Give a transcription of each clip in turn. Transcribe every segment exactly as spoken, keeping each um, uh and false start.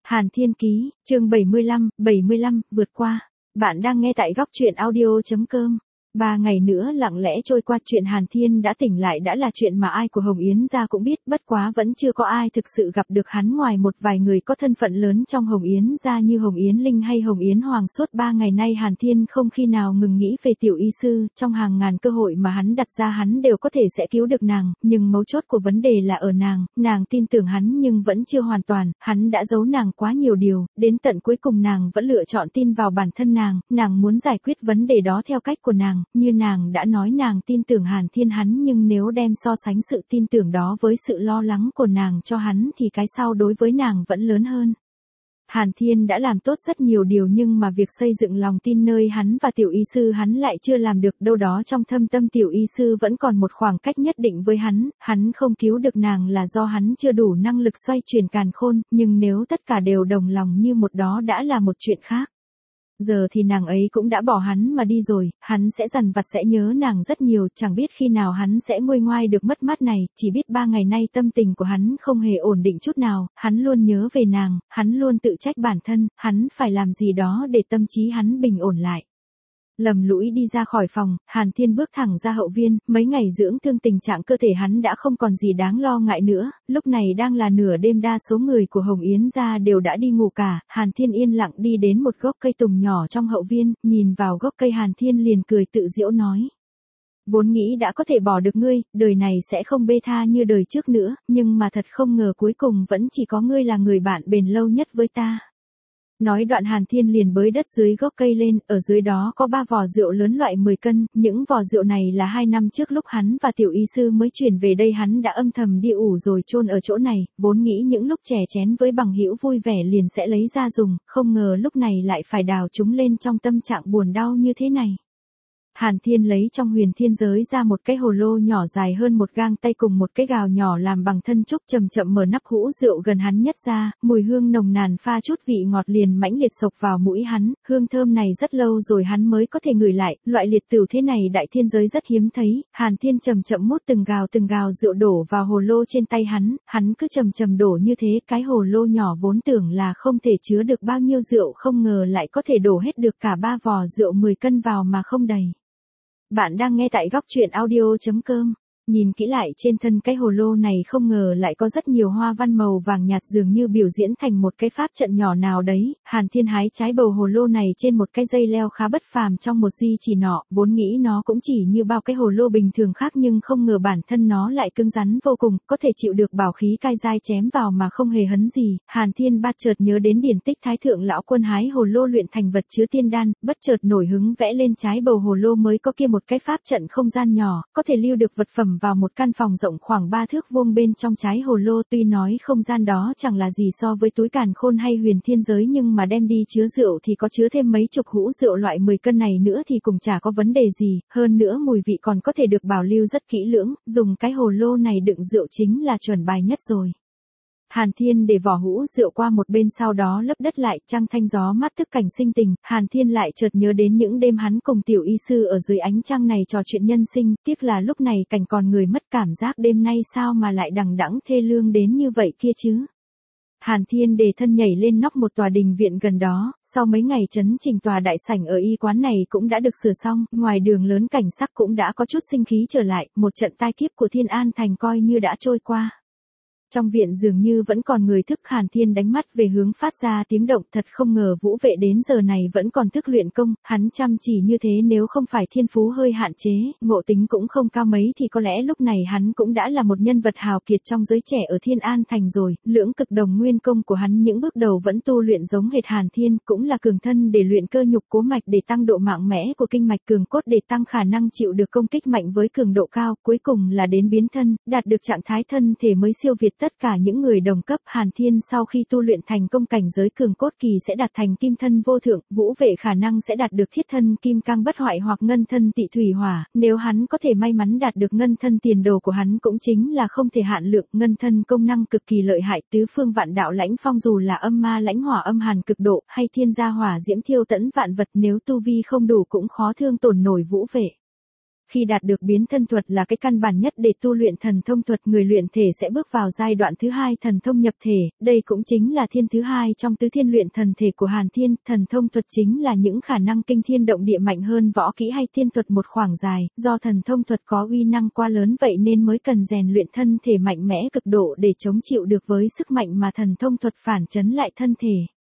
Hàn Thiên Ký, chương bảy mươi lăm, bảy mươi lăm, vượt qua. Bạn đang nghe tại góc truyện audio.com. Ba ngày nữa lặng lẽ trôi qua, chuyện Hàn Thiên đã tỉnh lại đã là chuyện mà ai của Hồng Yến gia cũng biết, bất quá vẫn chưa có ai thực sự gặp được hắn ngoài một vài người có thân phận lớn trong Hồng Yến gia như Hồng Yến Linh hay Hồng Yến Hoàng. Suốt ba ngày nay Hàn Thiên không khi nào ngừng nghĩ về tiểu y sư, trong hàng ngàn cơ hội mà hắn đặt ra hắn đều có thể sẽ cứu được nàng, nhưng mấu chốt của vấn đề là ở nàng, nàng tin tưởng hắn nhưng vẫn chưa hoàn toàn, hắn đã giấu nàng quá nhiều điều, đến tận cuối cùng nàng vẫn lựa chọn tin vào bản thân nàng, nàng muốn giải quyết vấn đề đó theo cách của nàng. Như nàng đã nói nàng tin tưởng Hàn Thiên hắn, nhưng nếu đem so sánh sự tin tưởng đó với sự lo lắng của nàng cho hắn thì cái sau đối với nàng vẫn lớn hơn. Hàn Thiên đã làm tốt rất nhiều điều nhưng mà việc xây dựng lòng tin nơi hắn và tiểu y sư hắn lại chưa làm được, đâu đó trong thâm tâm tiểu y sư vẫn còn một khoảng cách nhất định với hắn, hắn không cứu được nàng là do hắn chưa đủ năng lực xoay chuyển càn khôn, nhưng nếu tất cả đều đồng lòng như một đó đã là một chuyện khác. Giờ thì nàng ấy cũng đã bỏ hắn mà đi rồi, hắn sẽ dằn vặt sẽ nhớ nàng rất nhiều, chẳng biết khi nào hắn sẽ nguôi ngoai được mất mát này, chỉ biết ba ngày nay tâm tình của hắn không hề ổn định chút nào, hắn luôn nhớ về nàng, hắn luôn tự trách bản thân, hắn phải làm gì đó để tâm trí hắn bình ổn lại. Lầm lũi đi ra khỏi phòng, Hàn Thiên bước thẳng ra hậu viên, mấy ngày dưỡng thương tình trạng cơ thể hắn đã không còn gì đáng lo ngại nữa, lúc này đang là nửa đêm, đa số người của Hồng Yến gia đều đã đi ngủ cả, Hàn Thiên yên lặng đi đến một gốc cây tùng nhỏ trong hậu viên, nhìn vào gốc cây Hàn Thiên liền cười tự giễu nói. Vốn nghĩ đã có thể bỏ được ngươi, đời này sẽ không bê tha như đời trước nữa, nhưng mà thật không ngờ cuối cùng vẫn chỉ có ngươi là người bạn bền lâu nhất với ta. Nói đoạn Hàn Thiên liền bới đất dưới gốc cây lên, ở dưới đó có ba vò rượu lớn loại mười cân, những vò rượu này là hai năm trước lúc hắn và tiểu y sư mới chuyển về đây hắn đã âm thầm đi ủ rồi chôn ở chỗ này, vốn nghĩ những lúc chè chén với bằng hữu vui vẻ liền sẽ lấy ra dùng, không ngờ lúc này lại phải đào chúng lên trong tâm trạng buồn đau như thế này. Hàn Thiên lấy trong huyền thiên giới ra một cái hồ lô nhỏ dài hơn một gang tay cùng một cái gào nhỏ làm bằng thân trúc, chậm chậm mở nắp hũ rượu gần hắn nhất ra, mùi hương nồng nàn pha chút vị ngọt liền mãnh liệt sộc vào mũi hắn, hương thơm này rất lâu rồi hắn mới có thể ngửi lại, loại liệt tửu thế này đại thiên giới rất hiếm thấy. Hàn Thiên chậm chậm mút từng gào từng gào rượu đổ vào hồ lô trên tay hắn, hắn cứ chậm chậm đổ như thế, cái hồ lô nhỏ vốn tưởng là không thể chứa được bao nhiêu rượu không ngờ lại có thể đổ hết được cả ba vò rượu mười cân vào mà không đầy. Bạn đang nghe tại góc truyện audio.com. Nhìn kỹ lại trên thân cái hồ lô này không ngờ lại có rất nhiều hoa văn màu vàng nhạt dường như biểu diễn thành một cái pháp trận nhỏ nào đấy. Hàn Thiên hái trái bầu hồ lô này trên một cái dây leo khá bất phàm trong một di chỉ nọ, vốn nghĩ nó cũng chỉ như bao cái hồ lô bình thường khác nhưng không ngờ bản thân nó lại cứng rắn vô cùng, có thể chịu được bảo khí cai dai chém vào mà không hề hấn gì. Hàn Thiên bát chợt nhớ đến điển tích Thái thượng lão quân hái hồ lô luyện thành vật chứa tiên đan, bất chợt nổi hứng vẽ lên trái bầu hồ lô mới có kia một cái pháp trận không gian nhỏ, có thể lưu được vật phẩm vào một căn phòng rộng khoảng ba thước vuông bên trong trái hồ lô. Tuy nói không gian đó chẳng là gì so với túi càn khôn hay huyền thiên giới nhưng mà đem đi chứa rượu thì có chứa thêm mấy chục hũ rượu loại mười cân này nữa thì cũng chả có vấn đề gì, hơn nữa mùi vị còn có thể được bảo lưu rất kỹ lưỡng, dùng cái hồ lô này đựng rượu chính là chuẩn bài nhất rồi. Hàn Thiên để vỏ hũ rượu qua một bên sau đó lấp đất lại, trăng thanh gió mát thức cảnh sinh tình, Hàn Thiên lại chợt nhớ đến những đêm hắn cùng tiểu y sư ở dưới ánh trăng này trò chuyện nhân sinh, tiếc là lúc này cảnh còn người mất cảm giác, đêm nay sao mà lại đằng đẵng thê lương đến như vậy kia chứ. Hàn Thiên để thân nhảy lên nóc một tòa đình viện gần đó, sau mấy ngày chấn chỉnh tòa đại sảnh ở y quán này cũng đã được sửa xong, ngoài đường lớn cảnh sắc cũng đã có chút sinh khí trở lại, một trận tai kiếp của Thiên An Thành coi như đã trôi qua. Trong viện dường như vẫn còn người thức, Hàn Thiên đánh mắt về hướng phát ra tiếng động, thật không ngờ Vũ Vệ đến giờ này vẫn còn thức luyện công, hắn chăm chỉ như thế nếu không phải thiên phú hơi hạn chế, ngộ tính cũng không cao mấy thì có lẽ lúc này hắn cũng đã là một nhân vật hào kiệt trong giới trẻ ở Thiên An Thành rồi. Lưỡng cực đồng nguyên công của hắn những bước đầu vẫn tu luyện giống hệt Hàn Thiên, cũng là cường thân để luyện cơ nhục cố mạch để tăng độ mạnh mẽ của kinh mạch, cường cốt để tăng khả năng chịu được công kích mạnh với cường độ cao, cuối cùng là đến biến thân, đạt được trạng thái thân thể mới siêu việt tất cả những người đồng cấp. Hàn Thiên sau khi tu luyện thành công cảnh giới cường cốt kỳ sẽ đạt thành kim thân vô thượng, Vũ Vệ khả năng sẽ đạt được thiết thân kim cang bất hoại hoặc ngân thân tị thủy hỏa, nếu hắn có thể may mắn đạt được ngân thân tiền đồ của hắn cũng chính là không thể hạn lượng, ngân thân công năng cực kỳ lợi hại, tứ phương vạn đạo lãnh phong dù là âm ma lãnh hỏa âm hàn cực độ hay thiên gia hỏa diễm thiêu tẫn vạn vật, nếu tu vi không đủ cũng khó thương tổn nổi Vũ Vệ. Khi đạt được biến thân thuật là cái căn bản nhất để tu luyện thần thông thuật, người luyện thể sẽ bước vào giai đoạn thứ hai thần thông nhập thể, đây cũng chính là thiên thứ hai trong tứ thiên luyện thần thể của Hàn Thiên. Thần thông thuật chính là những khả năng kinh thiên động địa mạnh hơn võ kỹ hay thiên thuật một khoảng dài, do thần thông thuật có uy năng quá lớn vậy nên mới cần rèn luyện thân thể mạnh mẽ cực độ để chống chịu được với sức mạnh mà thần thông thuật phản chấn lại thân thể.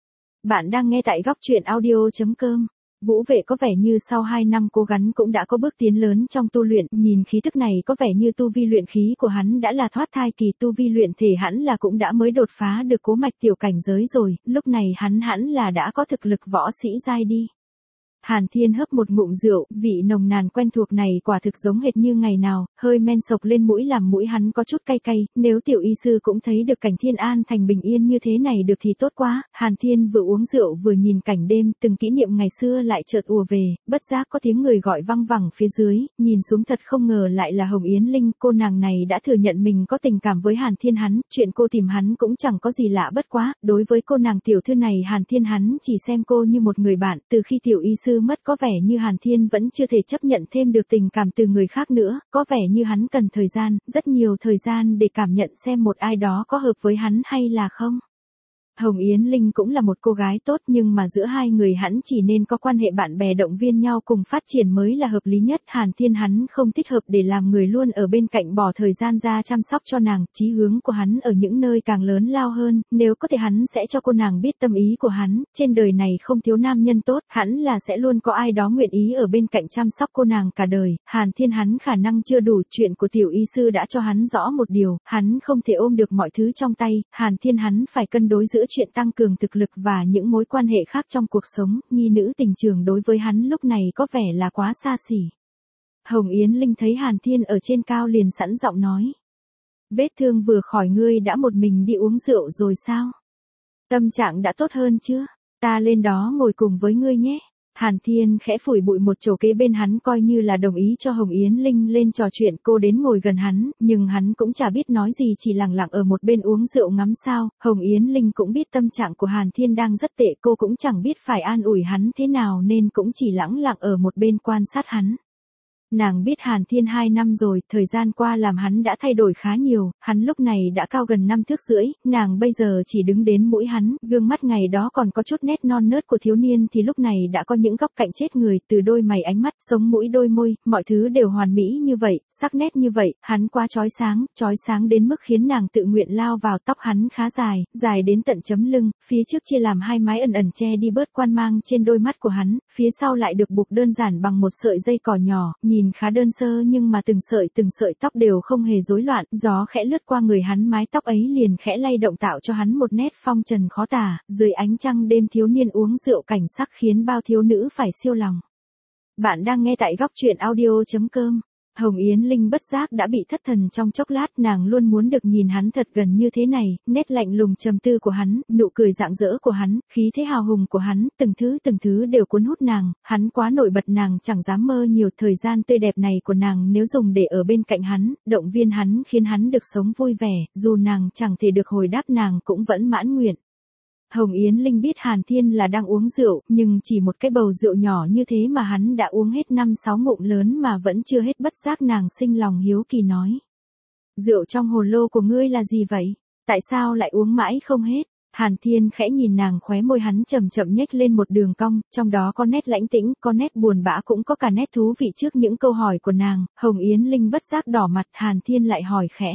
Bạn đang nghe tại góc truyện audio chấm com. Vũ Vệ có vẻ như sau hai năm cố gắng cũng đã có bước tiến lớn trong tu luyện, nhìn khí tức này có vẻ như tu vi luyện khí của hắn đã là thoát thai kỳ, tu vi luyện thể hẳn là cũng đã mới đột phá được cố mạch tiểu cảnh giới rồi, lúc này hắn hẳn là đã có thực lực võ sĩ giai đi. Hàn Thiên hớp một ngụm rượu, vị nồng nàn quen thuộc này quả thực giống hệt như ngày nào, hơi men sộc lên mũi làm mũi hắn có chút cay cay, nếu tiểu y sư cũng thấy được cảnh Thiên An thành bình yên như thế này được thì tốt quá. Hàn Thiên vừa uống rượu vừa nhìn cảnh đêm, từng kỷ niệm ngày xưa lại chợt ùa về, bất giác có tiếng người gọi văng vẳng phía dưới, nhìn xuống thật không ngờ lại là Hồng Yến Linh, cô nàng này đã thừa nhận mình có tình cảm với Hàn Thiên hắn, chuyện cô tìm hắn cũng chẳng có gì lạ bất quá, đối với cô nàng tiểu thư này Hàn Thiên hắn chỉ xem cô như một người bạn, từ khi tiểu y sư mất có vẻ như Hàn Thiên vẫn chưa thể chấp nhận thêm được tình cảm từ người khác nữa, có vẻ như hắn cần thời gian, rất nhiều thời gian để cảm nhận xem một ai đó có hợp với hắn hay là không. Hồng Yến Linh cũng là một cô gái tốt nhưng mà giữa hai người hắn chỉ nên có quan hệ bạn bè động viên nhau cùng phát triển mới là hợp lý nhất. Hàn Thiên hắn không thích hợp để làm người luôn ở bên cạnh bỏ thời gian ra chăm sóc cho nàng, chí hướng của hắn ở những nơi càng lớn lao hơn, nếu có thể hắn sẽ cho cô nàng biết tâm ý của hắn, trên đời này không thiếu nam nhân tốt, hắn là sẽ luôn có ai đó nguyện ý ở bên cạnh chăm sóc cô nàng cả đời. Hàn Thiên hắn khả năng chưa đủ, chuyện của tiểu y sư đã cho hắn rõ một điều, hắn không thể ôm được mọi thứ trong tay, Hàn Thiên hắn phải cân đối giữa chuyện tăng cường thực lực và những mối quan hệ khác trong cuộc sống, nhi nữ tình trường đối với hắn lúc này có vẻ là quá xa xỉ. Hồng Yến Linh thấy Hàn Thiên ở trên cao liền sẵn giọng nói. Vết thương vừa khỏi ngươi đã một mình đi uống rượu rồi sao? Tâm trạng đã tốt hơn chưa? Ta lên đó ngồi cùng với ngươi nhé. Hàn Thiên khẽ phủi bụi một chỗ kế bên hắn coi như là đồng ý cho Hồng Yến Linh lên trò chuyện, cô đến ngồi gần hắn, nhưng hắn cũng chả biết nói gì chỉ lặng lặng ở một bên uống rượu ngắm sao. Hồng Yến Linh cũng biết tâm trạng của Hàn Thiên đang rất tệ, cô cũng chẳng biết phải an ủi hắn thế nào nên cũng chỉ lặng lặng ở một bên quan sát hắn. Nàng biết Hàn Thiên hai năm rồi, thời gian qua làm hắn đã thay đổi khá nhiều, hắn lúc này đã cao gần năm thước rưỡi, nàng bây giờ chỉ đứng đến mũi hắn, gương mắt ngày đó còn có chút nét non nớt của thiếu niên thì lúc này đã có những góc cạnh chết người, từ đôi mày ánh mắt, sống mũi đôi môi, mọi thứ đều hoàn mỹ như vậy, sắc nét như vậy, hắn quá chói sáng, chói sáng đến mức khiến nàng tự nguyện lao vào. Tóc hắn khá dài, dài đến tận chấm lưng, phía trước chia làm hai mái ẩn ẩn che đi bớt quan mang trên đôi mắt của hắn, phía sau lại được buộc đơn giản bằng một sợi dây cỏ nhỏ, nhìn khá đơn sơ nhưng mà từng sợi từng sợi tóc đều không hề rối loạn, gió khẽ lướt qua người hắn mái tóc ấy liền khẽ lay động tạo cho hắn một nét phong trần khó tả, dưới ánh trăng đêm thiếu niên uống rượu cảnh sắc khiến bao thiếu nữ phải siêu lòng. Bạn đang nghe tại góc truyện audio chấm com. Hồng Yến Linh bất giác đã bị thất thần trong chốc lát, nàng luôn muốn được nhìn hắn thật gần như thế này, nét lạnh lùng trầm tư của hắn, nụ cười rạng rỡ của hắn, khí thế hào hùng của hắn, từng thứ từng thứ đều cuốn hút nàng, hắn quá nổi bật nàng chẳng dám mơ nhiều. Thời gian tươi đẹp này của nàng nếu dùng để ở bên cạnh hắn, động viên hắn khiến hắn được sống vui vẻ, dù nàng chẳng thể được hồi đáp nàng cũng vẫn mãn nguyện. Hồng Yến Linh biết Hàn Thiên là đang uống rượu, nhưng chỉ một cái bầu rượu nhỏ như thế mà hắn đã uống hết năm sáu ngụm lớn mà vẫn chưa hết, bất giác nàng sinh lòng hiếu kỳ nói. Rượu trong hồ lô của ngươi là gì vậy? Tại sao lại uống mãi không hết? Hàn Thiên khẽ nhìn nàng, khóe môi hắn chậm chậm nhếch lên một đường cong, trong đó có nét lãnh tĩnh, có nét buồn bã cũng có cả nét thú vị. Trước những câu hỏi của nàng, Hồng Yến Linh bất giác đỏ mặt, Hàn Thiên lại hỏi khẽ.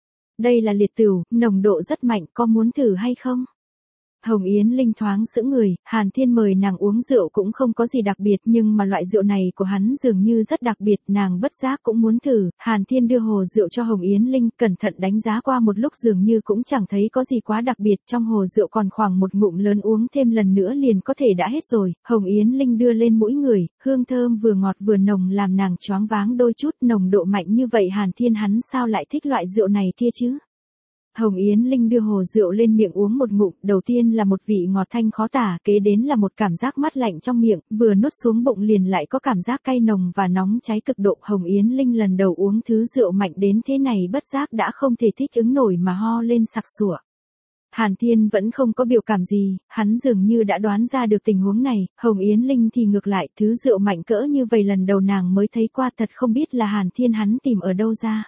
Đây là liệt tửu, nồng độ rất mạnh, có muốn thử hay không? Hồng Yến Linh thoáng sững người, Hàn Thiên mời nàng uống rượu cũng không có gì đặc biệt nhưng mà loại rượu này của hắn dường như rất đặc biệt, nàng bất giác cũng muốn thử. Hàn Thiên đưa hồ rượu cho Hồng Yến Linh, cẩn thận đánh giá qua một lúc dường như cũng chẳng thấy có gì quá đặc biệt, trong hồ rượu còn khoảng một ngụm lớn, uống thêm lần nữa liền có thể đã hết rồi. Hồng Yến Linh đưa lên mũi người, hương thơm vừa ngọt vừa nồng làm nàng choáng váng đôi chút, nồng độ mạnh như vậy Hàn Thiên hắn sao lại thích loại rượu này kia chứ? Hồng Yến Linh đưa hồ rượu lên miệng uống một ngụm, đầu tiên là một vị ngọt thanh khó tả, kế đến là một cảm giác mát lạnh trong miệng, vừa nuốt xuống bụng liền lại có cảm giác cay nồng và nóng cháy cực độ. Hồng Yến Linh lần đầu uống thứ rượu mạnh đến thế này bất giác đã không thể thích ứng nổi mà ho lên sặc sụa. Hàn Thiên vẫn không có biểu cảm gì, hắn dường như đã đoán ra được tình huống này, Hồng Yến Linh thì ngược lại, thứ rượu mạnh cỡ như vậy lần đầu nàng mới thấy qua, thật không biết là Hàn Thiên hắn tìm ở đâu ra.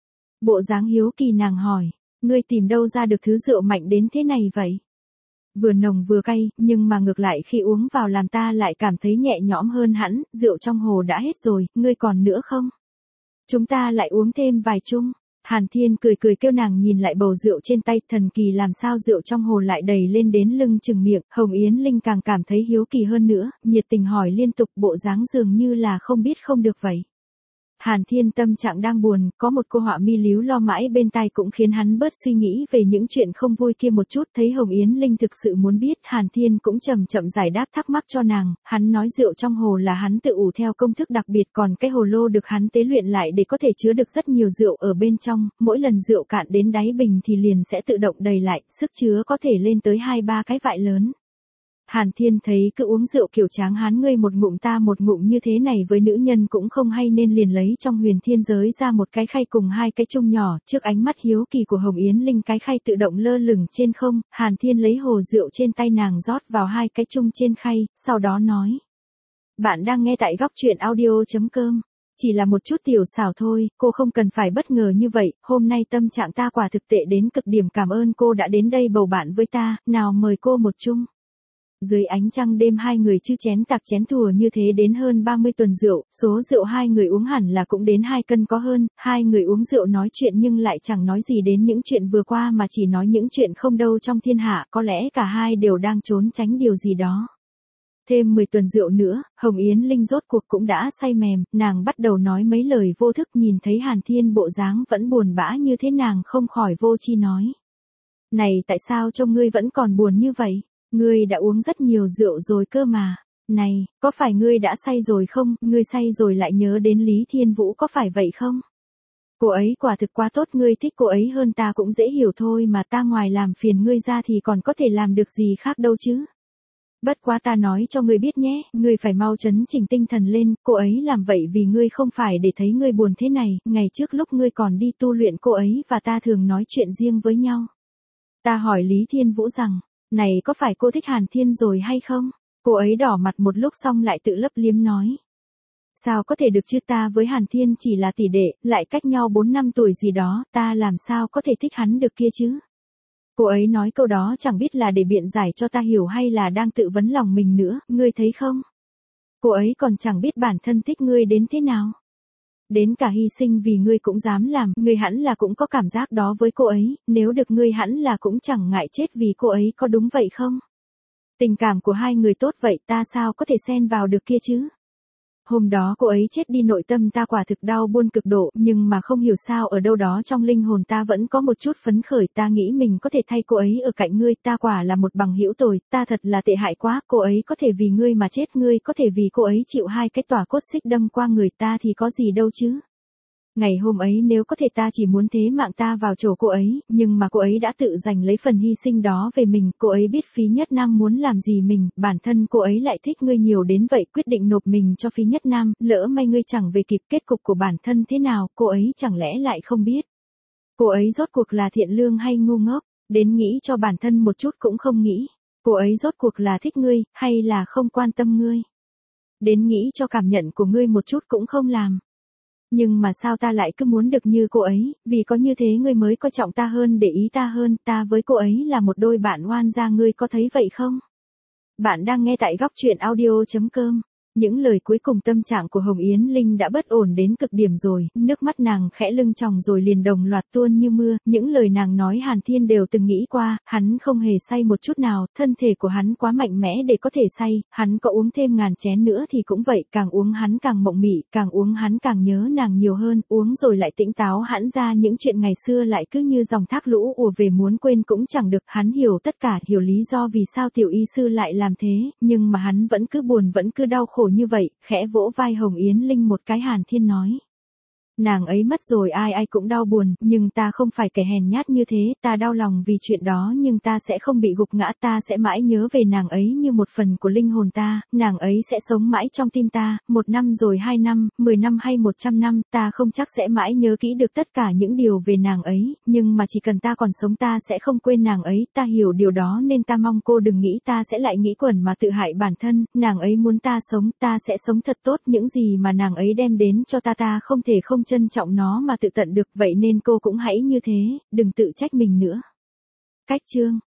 Bộ dáng hiếu kỳ nàng hỏi, ngươi tìm đâu ra được thứ rượu mạnh đến thế này vậy? Vừa nồng vừa cay, nhưng mà ngược lại khi uống vào làm ta lại cảm thấy nhẹ nhõm hơn hẳn, rượu trong hồ đã hết rồi, ngươi còn nữa không? Chúng ta lại uống thêm vài chung. Hàn Thiên cười cười kêu nàng nhìn lại bầu rượu trên tay, thần kỳ làm sao rượu trong hồ lại đầy lên đến lưng chừng miệng, Hồng Yến Linh càng cảm thấy hiếu kỳ hơn nữa, nhiệt tình hỏi liên tục, bộ dáng dường như là không biết không được vậy. Hàn Thiên tâm trạng đang buồn, có một cô họa mi líu lo mãi bên tai cũng khiến hắn bớt suy nghĩ về những chuyện không vui kia một chút, thấy Hồng Yến Linh thực sự muốn biết, Hàn Thiên cũng chậm chậm giải đáp thắc mắc cho nàng, hắn nói rượu trong hồ là hắn tự ủ theo công thức đặc biệt, còn cái hồ lô được hắn tế luyện lại để có thể chứa được rất nhiều rượu ở bên trong, mỗi lần rượu cạn đến đáy bình thì liền sẽ tự động đầy lại, sức chứa có thể lên tới hai ba cái vại lớn. Hàn Thiên thấy cứ uống rượu kiểu tráng hán ngươi một ngụm ta một ngụm như thế này với nữ nhân cũng không hay nên liền lấy trong huyền thiên giới ra một cái khay cùng hai cái chung nhỏ, trước ánh mắt hiếu kỳ của Hồng Yến Linh cái khay tự động lơ lửng trên không, Hàn Thiên lấy hồ rượu trên tay nàng rót vào hai cái chung trên khay, sau đó nói. Bạn đang nghe tại góc truyện audio.com. Chỉ là một chút tiểu xảo thôi, cô không cần phải bất ngờ như vậy, hôm nay tâm trạng ta quả thực tệ đến cực điểm, cảm ơn cô đã đến đây bầu bạn với ta, nào mời cô một chung. Dưới ánh trăng đêm hai người chư chén tạc chén thùa như thế đến hơn ba mươi tuần rượu, số rượu hai người uống hẳn là cũng đến hai cân có hơn, hai người uống rượu nói chuyện nhưng lại chẳng nói gì đến những chuyện vừa qua mà chỉ nói những chuyện không đâu trong thiên hạ, có lẽ cả hai đều đang trốn tránh điều gì đó. Thêm mười tuần rượu nữa, Hồng Yến Linh rốt cuộc cũng đã say mềm, nàng bắt đầu nói mấy lời vô thức, nhìn thấy Hàn Thiên bộ dáng vẫn buồn bã như thế nàng không khỏi vô chi nói. Này tại sao trông ngươi vẫn còn buồn như vậy? Ngươi đã uống rất nhiều rượu rồi cơ mà. Này, có phải ngươi đã say rồi không? Ngươi say rồi lại nhớ đến Lý Thiên Vũ có phải vậy không? Cô ấy quả thực quá tốt, ngươi thích cô ấy hơn ta cũng dễ hiểu thôi mà, ta ngoài làm phiền ngươi ra thì còn có thể làm được gì khác đâu chứ. Bất quá ta nói cho ngươi biết nhé, ngươi phải mau chấn chỉnh tinh thần lên, cô ấy làm vậy vì ngươi không phải để thấy ngươi buồn thế này, ngày trước lúc ngươi còn đi tu luyện cô ấy và ta thường nói chuyện riêng với nhau. Ta hỏi Lý Thiên Vũ rằng, này có phải cô thích Hàn Thiên rồi hay không? Cô ấy đỏ mặt một lúc xong lại tự lấp liếm nói. Sao có thể được chứ, ta với Hàn Thiên chỉ là tỷ đệ, lại cách nhau bốn năm tuổi gì đó, ta làm sao có thể thích hắn được kia chứ? Cô ấy nói câu đó chẳng biết là để biện giải cho ta hiểu hay là đang tự vấn lòng mình nữa, ngươi thấy không? Cô ấy còn chẳng biết bản thân thích ngươi đến thế nào. Đến cả hy sinh vì ngươi cũng dám làm, ngươi hẳn là cũng có cảm giác đó với cô ấy, nếu được ngươi hẳn là cũng chẳng ngại chết vì cô ấy, có đúng vậy không? Tình cảm của hai người tốt vậy, ta sao có thể xen vào được kia chứ? Hôm đó cô ấy chết đi, nội tâm ta quả thực đau buồn cực độ, nhưng mà không hiểu sao ở đâu đó trong linh hồn ta vẫn có một chút phấn khởi, ta nghĩ mình có thể thay cô ấy ở cạnh ngươi, ta quả là một bằng hữu tồi, ta thật là tệ hại quá, cô ấy có thể vì ngươi mà chết, ngươi có thể vì cô ấy chịu hai cái tỏa cốt xích đâm qua người ta thì có gì đâu chứ. Ngày hôm ấy nếu có thể ta chỉ muốn thế mạng ta vào chỗ cô ấy, nhưng mà cô ấy đã tự giành lấy phần hy sinh đó về mình, cô ấy biết Phí Nhất Nam muốn làm gì mình, bản thân cô ấy lại thích ngươi nhiều đến vậy, quyết định nộp mình cho Phí Nhất Nam, lỡ may ngươi chẳng về kịp, kết cục của bản thân thế nào, cô ấy chẳng lẽ lại không biết. Cô ấy rốt cuộc là thiện lương hay ngu ngốc, đến nghĩ cho bản thân một chút cũng không nghĩ. Cô ấy rốt cuộc là thích ngươi, hay là không quan tâm ngươi. Đến nghĩ cho cảm nhận của ngươi một chút cũng không làm. Nhưng mà sao ta lại cứ muốn được như cô ấy, vì có như thế ngươi mới coi trọng ta hơn, để ý ta hơn, ta với cô ấy là một đôi bạn oan gia, ngươi có thấy vậy không? Bạn đang nghe tại góc truyện audio.com. Những lời cuối cùng tâm trạng của Hồng Yến Linh đã bất ổn đến cực điểm rồi, nước mắt nàng khẽ lưng tròng rồi liền đồng loạt tuôn như mưa, những lời nàng nói Hàn Thiên đều từng nghĩ qua, hắn không hề say một chút nào, thân thể của hắn quá mạnh mẽ để có thể say, hắn có uống thêm ngàn chén nữa thì cũng vậy, càng uống hắn càng mộng mị, càng uống hắn càng nhớ nàng nhiều hơn, uống rồi lại tỉnh táo hẳn ra, những chuyện ngày xưa lại cứ như dòng thác lũ ùa về, muốn quên cũng chẳng được, hắn hiểu tất cả, hiểu lý do vì sao tiểu y sư lại làm thế, nhưng mà hắn vẫn cứ buồn vẫn cứ đau khổ như vậy, khẽ vỗ vai Hồng Yến Linh một cái. Hàn Thiên nói. Nàng ấy mất rồi ai ai cũng đau buồn, nhưng ta không phải kẻ hèn nhát như thế, ta đau lòng vì chuyện đó nhưng ta sẽ không bị gục ngã, ta sẽ mãi nhớ về nàng ấy như một phần của linh hồn ta, nàng ấy sẽ sống mãi trong tim ta, một năm rồi hai năm, mười năm hay một trăm năm, ta không chắc sẽ mãi nhớ kỹ được tất cả những điều về nàng ấy, nhưng mà chỉ cần ta còn sống ta sẽ không quên nàng ấy, ta hiểu điều đó nên ta mong cô đừng nghĩ ta sẽ lại nghĩ quẩn mà tự hại bản thân, nàng ấy muốn ta sống, ta sẽ sống thật tốt, những gì mà nàng ấy đem đến cho ta ta không thể không trân trọng nó mà tự tận được, vậy nên cô cũng hãy như thế, đừng tự trách mình nữa. Cách chương